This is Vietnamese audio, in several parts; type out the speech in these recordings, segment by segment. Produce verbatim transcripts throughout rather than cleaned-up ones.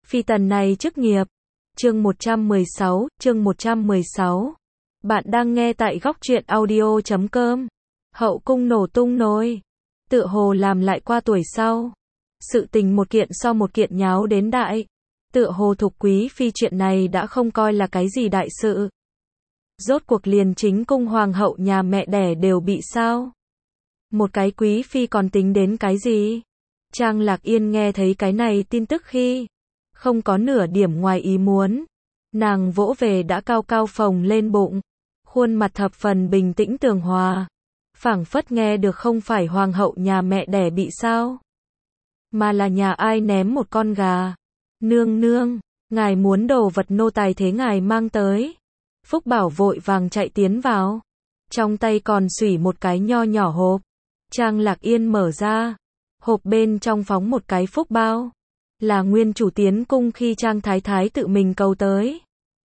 Phi tần này chức nghiệp. Chương một trăm mười sáu, chương một trăm mười sáu. Bạn đang nghe tại góc truyện audio chấm com. Hậu cung nổ tung nồi. Tựa hồ làm lại qua tuổi sau. Sự tình một kiện so một kiện nháo đến đại. Tựa hồ Thục quý phi chuyện này đã không coi là cái gì đại sự. Rốt cuộc liền chính cung hoàng hậu nhà mẹ đẻ đều bị sao? Một cái quý phi còn tính đến cái gì? Trang Lạc Yên nghe thấy cái này tin tức khi không có nửa điểm ngoài ý muốn. Nàng vỗ về đã cao cao phồng lên bụng, khuôn mặt thập phần bình tĩnh tường hòa, phảng phất nghe được không phải hoàng hậu nhà mẹ đẻ bị sao, mà là nhà ai ném một con gà. Nương nương, ngài muốn đồ vật nô tài thế ngài mang tới. Phúc Bảo vội vàng chạy tiến vào, trong tay còn xủy một cái nho nhỏ hộp. Trang Lạc Yên mở ra, hộp bên trong phóng một cái phúc bao, là nguyên chủ tiến cung khi Trang Thái Thái tự mình cầu tới.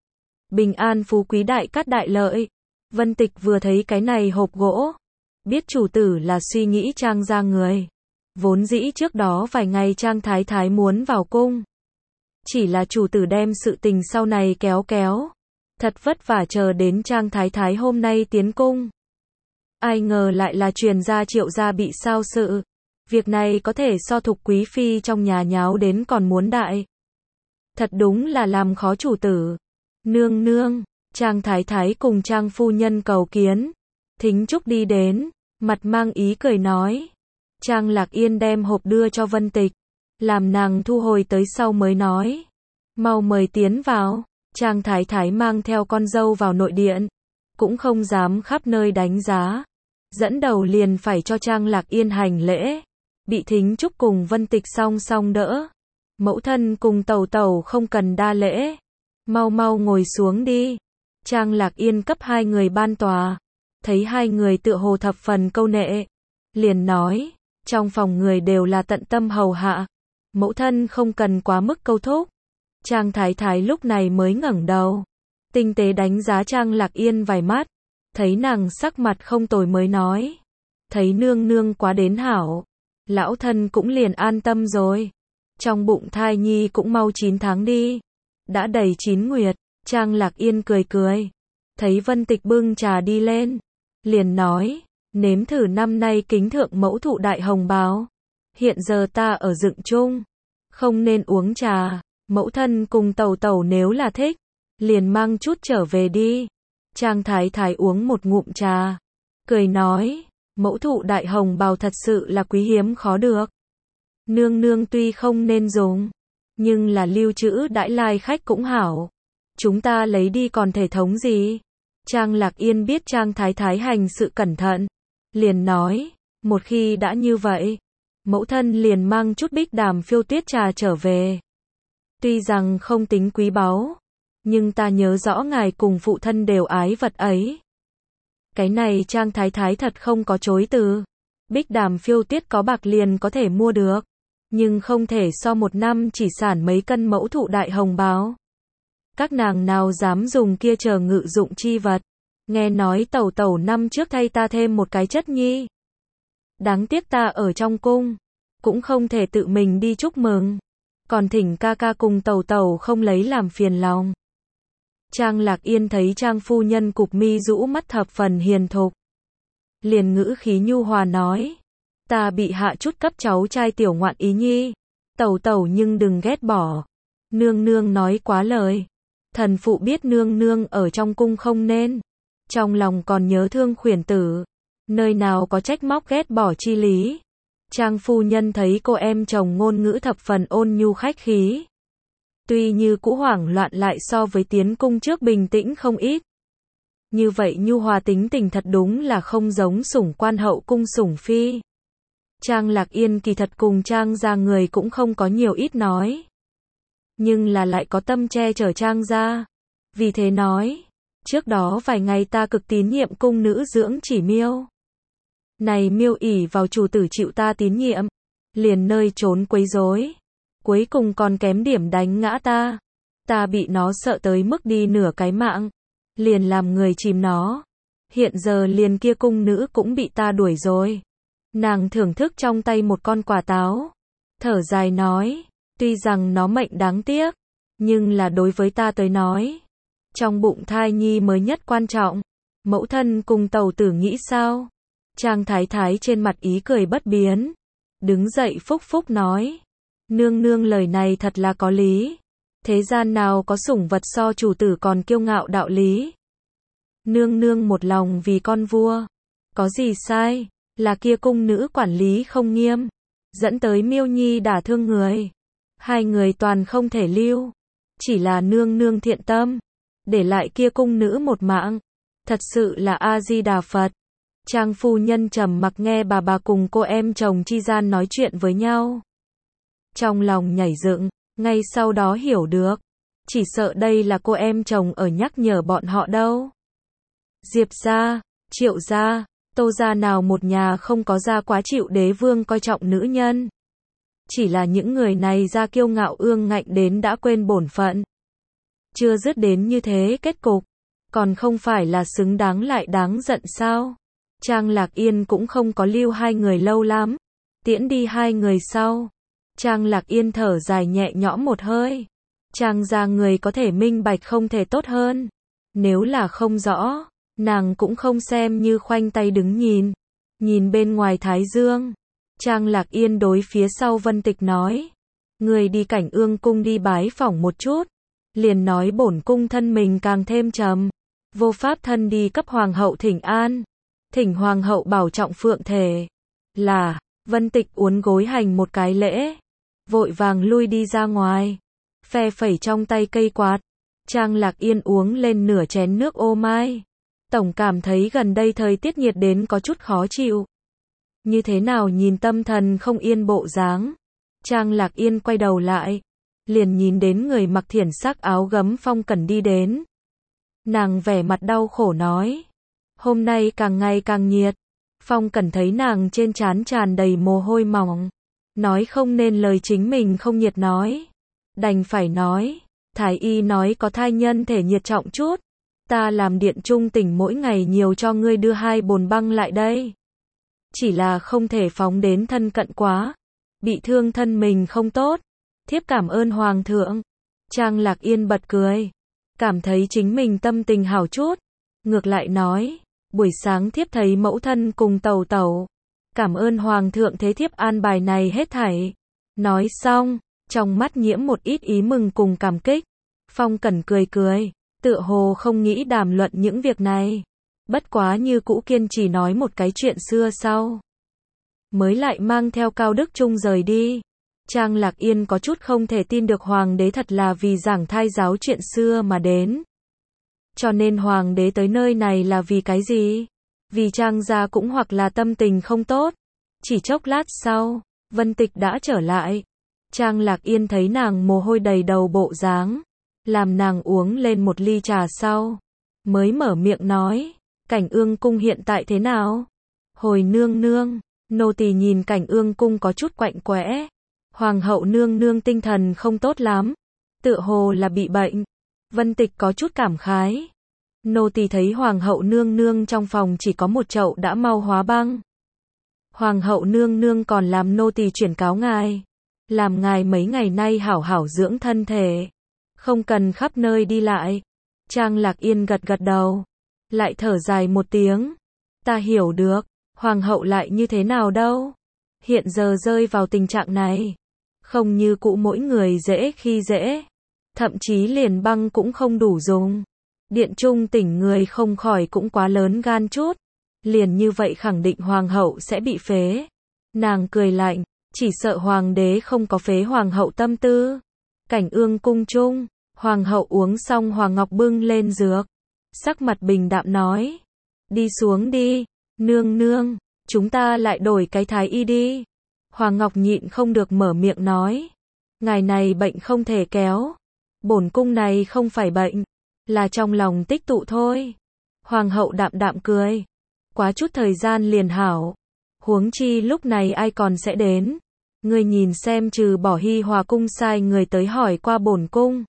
Bình an phú quý đại cát đại lợi. Vân Tịch vừa thấy cái này hộp gỗ, biết chủ tử là suy nghĩ Trang ra người. Vốn dĩ trước đó vài ngày Trang Thái Thái muốn vào cung, chỉ là chủ tử đem sự tình sau này kéo kéo, thật vất vả chờ đến Trang Thái Thái hôm nay tiến cung. Ai ngờ lại là truyền ra Triệu gia bị sao sự. Việc này có thể so Thục quý phi trong nhà nháo đến còn muốn đại. Thật đúng là làm khó chủ tử. Nương nương, Trang Thái Thái cùng Trang phu nhân cầu kiến. Thính Trúc đi đến, mặt mang ý cười nói. Trang Lạc Yên đem hộp đưa cho Vân Tịch, làm nàng thu hồi tới sau mới nói. Mau mời tiến vào. Trang Thái Thái mang theo con dâu vào nội điện, cũng không dám khắp nơi đánh giá. Dẫn đầu liền phải cho Trang Lạc Yên hành lễ. Bị Thính Trúc cùng Vân Tịch song song đỡ. Mẫu thân cùng tẩu tẩu không cần đa lễ. Mau mau ngồi xuống đi. Trang Lạc Yên cấp hai người ban tòa. Thấy hai người tựa hồ thập phần câu nệ, liền nói, trong phòng người đều là tận tâm hầu hạ. Mẫu thân không cần quá mức câu thúc. Trang Thái Thái lúc này mới ngẩng đầu, tinh tế đánh giá Trang Lạc Yên vài mắt. Thấy nàng sắc mặt không tồi mới nói, thấy nương nương quá đến hảo, lão thân cũng liền an tâm rồi. Trong bụng thai nhi cũng mau chín tháng đi, đã đầy chín nguyệt. Trang Lạc Yên cười cười, thấy Vân Tịch bưng trà đi lên, liền nói, nếm thử năm nay kính thượng mẫu thụ đại hồng bào. Hiện giờ ta ở dựng chung, không nên uống trà, mẫu thân cùng tẩu tẩu nếu là thích, liền mang chút trở về đi. Trang Thái Thái uống một ngụm trà, cười nói, mẫu thụ đại hồng bào thật sự là quý hiếm khó được. Nương nương tuy không nên dùng, nhưng là lưu trữ đãi lai khách cũng hảo. Chúng ta lấy đi còn thể thống gì? Trang Lạc Yên biết Trang Thái Thái hành sự cẩn thận, liền nói, một khi đã như vậy, mẫu thân liền mang chút bích đàm phiêu tuyết trà trở về. Tuy rằng không tính quý báu, nhưng ta nhớ rõ ngài cùng phụ thân đều ái vật ấy. Cái này Trang Thái Thái thật không có chối từ. Bích đàm phiêu tuyết có bạc liền có thể mua được, nhưng không thể so một năm chỉ sản mấy cân mẫu thụ đại hồng bào. Các nàng nào dám dùng kia chờ ngự dụng chi vật. Nghe nói tẩu tẩu năm trước thay ta thêm một cái chất nhi. Đáng tiếc ta ở trong cung, cũng không thể tự mình đi chúc mừng. Còn thỉnh ca ca cùng tẩu tẩu không lấy làm phiền lòng. Trang Lạc Yên thấy Trang phu nhân cục mi rũ mắt thập phần hiền thục, liền ngữ khí nhu hòa nói, ta bị hạ chút cấp cháu trai tiểu ngoạn ý nhi, tẩu tẩu nhưng đừng ghét bỏ. Nương nương nói quá lời, thần phụ biết nương nương ở trong cung không nên, trong lòng còn nhớ thương khuyển tử, nơi nào có trách móc ghét bỏ chi lý. Trang phu nhân thấy cô em chồng ngôn ngữ thập phần ôn nhu khách khí, tuy như cũ hoảng loạn lại so với tiến cung trước bình tĩnh không ít. Như vậy nhu hòa tính tình thật đúng là không giống sủng quan hậu cung sủng phi. Trang Lạc Yên kỳ thật cùng Trang gia người cũng không có nhiều ít nói, nhưng là lại có tâm che chở Trang gia. Vì thế nói, trước đó vài ngày ta cực tín nhiệm cung nữ dưỡng chỉ Miêu. Này Miêu ỷ vào chủ tử chịu ta tín nhiệm, liền nơi trốn quấy rối, cuối cùng còn kém điểm đánh ngã ta. Ta bị nó sợ tới mức đi nửa cái mạng, liền làm người chìm nó. Hiện giờ liền kia cung nữ cũng bị ta đuổi rồi. Nàng thưởng thức trong tay một con quả táo, thở dài nói, Tuy rằng nó mệnh đáng tiếc, nhưng là đối với ta tới nói, trong bụng thai nhi mới nhất quan trọng. Mẫu thân cùng tẩu tử nghĩ sao? Trang thái thái trên mặt ý cười bất biến, đứng dậy phúc phúc nói, nương nương lời này thật là có lý. Thế gian nào có sủng vật so chủ tử còn kiêu ngạo đạo lý. Nương nương một lòng vì con vua, có gì sai, là kia cung nữ quản lý không nghiêm, dẫn tới Miêu Nhi đả thương người. Hai người toàn không thể lưu, chỉ là nương nương thiện tâm, để lại kia cung nữ một mạng. Thật sự là A-di-đà Phật. Trang phu nhân trầm mặc nghe bà bà cùng cô em chồng chi gian nói chuyện với nhau. Trong lòng nhảy dựng, ngay sau đó hiểu được. Chỉ sợ đây là cô em chồng ở nhắc nhở bọn họ đâu. Diệp gia, Triệu gia, Tô gia nào một nhà không có gia quá chịu đế vương coi trọng nữ nhân. Chỉ là những người này ra kiêu ngạo ương ngạnh đến đã quên bổn phận. Chưa dứt đến như thế kết cục, còn không phải là xứng đáng lại đáng giận sao? Trang Lạc Yên cũng không có lưu hai người lâu lắm, tiễn đi hai người sau. Trang Lạc Yên thở dài nhẹ nhõm một hơi. Trang gia người có thể minh bạch không thể tốt hơn. Nếu là không rõ, nàng cũng không xem như khoanh tay đứng nhìn. Nhìn bên ngoài Thái Dương, Trang Lạc Yên đối phía sau Vân Tịch nói, người đi Cảnh Ương cung đi bái phỏng một chút. Liền nói bổn cung thân mình càng thêm trầm, vô pháp thân đi cấp hoàng hậu thỉnh an, thỉnh hoàng hậu bảo trọng phượng thể. Là, Vân Tịch uốn gối hành một cái lễ, vội vàng lui đi ra ngoài, phe phẩy trong tay cây quạt. Trang Lạc Yên uống lên nửa chén nước ô mai, tổng cảm thấy gần đây thời tiết nhiệt đến có chút khó chịu. Như thế nào nhìn tâm thần không yên bộ dáng. Trang Lạc Yên quay đầu lại, liền nhìn đến người mặc thiển sắc áo gấm Phong Cẩn đi đến. Nàng vẻ mặt đau khổ nói, hôm nay càng ngày càng nhiệt. Phong Cẩn thấy nàng trên trán tràn đầy mồ hôi mỏng, nói không nên lời chính mình không nhiệt nói. Đành phải nói, thái y nói có thai nhân thể nhiệt trọng chút, ta làm điện trung tỉnh mỗi ngày nhiều cho ngươi đưa hai bồn băng lại đây. Chỉ là không thể phóng đến thân cận quá, bị thương thân mình không tốt. Thiếp cảm ơn hoàng thượng. Trang Lạc Yên bật cười, cảm thấy chính mình tâm tình hảo chút. Ngược lại nói, buổi sáng thiếp thấy mẫu thân cùng tẩu tẩu, cảm ơn hoàng thượng thế thiếp an bài này hết thảy. Nói xong, trong mắt nhiễm một ít ý mừng cùng cảm kích. Phong Cẩn cười cười, tựa hồ không nghĩ đàm luận những việc này, bất quá như cũ kiên trì nói một cái chuyện xưa sau, mới lại mang theo Cao Đức Trung rời đi. Trang Lạc Yên có chút không thể tin được hoàng đế thật là vì giảng thai giáo chuyện xưa mà đến. Cho nên hoàng đế tới nơi này là vì cái gì? Vì Trang gia cũng hoặc là tâm tình không tốt. Chỉ chốc lát sau, Vân Tịch đã trở lại. Trang Lạc Yên thấy nàng mồ hôi đầy đầu bộ dáng, làm nàng uống lên một ly trà sau, mới mở miệng nói, Cảnh Ương cung hiện tại thế nào? Hồi nương nương, nô tỳ nhìn Cảnh Ương cung có chút quạnh quẽ. Hoàng hậu nương nương tinh thần không tốt lắm, tựa hồ là bị bệnh. Vân Tịch có chút cảm khái. Nô tỳ thấy hoàng hậu nương nương trong phòng chỉ có một chậu đã mau hóa băng. Hoàng hậu nương nương còn làm nô tỳ chuyển cáo ngài, làm ngài mấy ngày nay hảo hảo dưỡng thân thể, không cần khắp nơi đi lại. Trang Lạc Yên gật gật đầu, lại thở dài một tiếng. Ta hiểu được, hoàng hậu lại như thế nào đâu. Hiện giờ rơi vào tình trạng này, không như cũ mỗi người dễ khi dễ, thậm chí liền băng cũng không đủ dùng. Điện trung tỉnh người không khỏi cũng quá lớn gan chút, liền như vậy khẳng định hoàng hậu sẽ bị phế. Nàng cười lạnh, chỉ sợ hoàng đế không có phế hoàng hậu tâm tư. Cảnh Ương cung trung, hoàng hậu uống xong Hoàng Ngọc bưng lên dược, sắc mặt bình đạm nói, đi xuống đi, nương nương, chúng ta lại đổi cái thái y đi. Hoàng Ngọc nhịn không được mở miệng nói, ngài này bệnh không thể kéo, bổn cung này không phải bệnh, là trong lòng tích tụ thôi. Hoàng hậu đạm đạm cười, quá chút thời gian liền hảo, huống chi lúc này ai còn sẽ đến. Ngươi nhìn xem trừ bỏ Hi Hòa cung sai người tới hỏi qua bổn cung,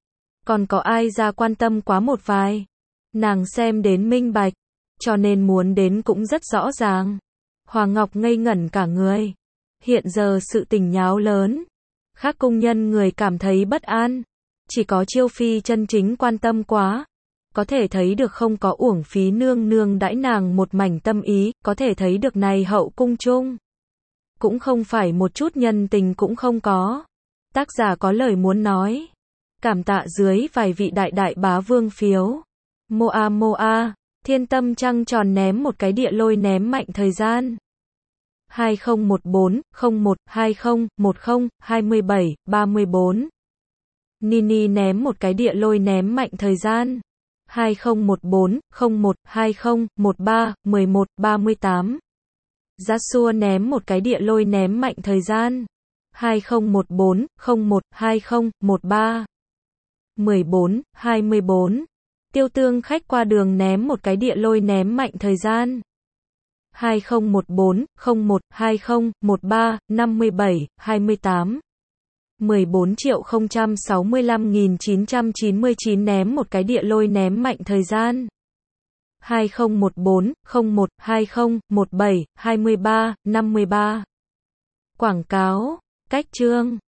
còn có ai ra quan tâm quá một vài. Nàng xem đến minh bạch, cho nên muốn đến cũng rất rõ ràng. Hoàng Ngọc ngây ngẩn cả người. Hiện giờ sự tình nháo lớn, Khác cung nhân người cảm thấy bất an. Chỉ có Chiêu Phi chân chính quan tâm quá. Có thể thấy được không có uổng phí nương nương đãi nàng một mảnh tâm ý, có thể thấy được này hậu cung chung. Cũng không phải một chút nhân tình cũng không có. Tác giả có lời muốn nói. Cảm tạ dưới vài vị đại đại bá vương phiếu. Moa Moa, Thiên Tâm trăng tròn ném một cái địa lôi ném mạnh thời gian. hai không một bốn, không một, hai không, một không, hai mươi bảy, ba mươi bốn. Nini ném một cái địa lôi ném mạnh thời gian. hai không một bốn, không một, hai không, một ba, mười một, ba mươi tám. Yasuo ném một cái địa lôi ném mạnh thời gian. hai không một bốn, không một, hai không, một ba. mười bốn, hai mươi bốn. Tiêu Tương khách qua đường ném một cái địa lôi ném mạnh thời gian. hai không một bốn, không một, hai không, một ba, năm mươi bảy, hai mươi tám. mười bốn triệu không trăm sáu mươi lăm nghìn chín trăm chín mươi chín ném một cái địa lôi ném mạnh thời gian. hai không một bốn, không một, hai không, một bảy, hai mươi ba, năm mươi ba. Quảng cáo, cách chương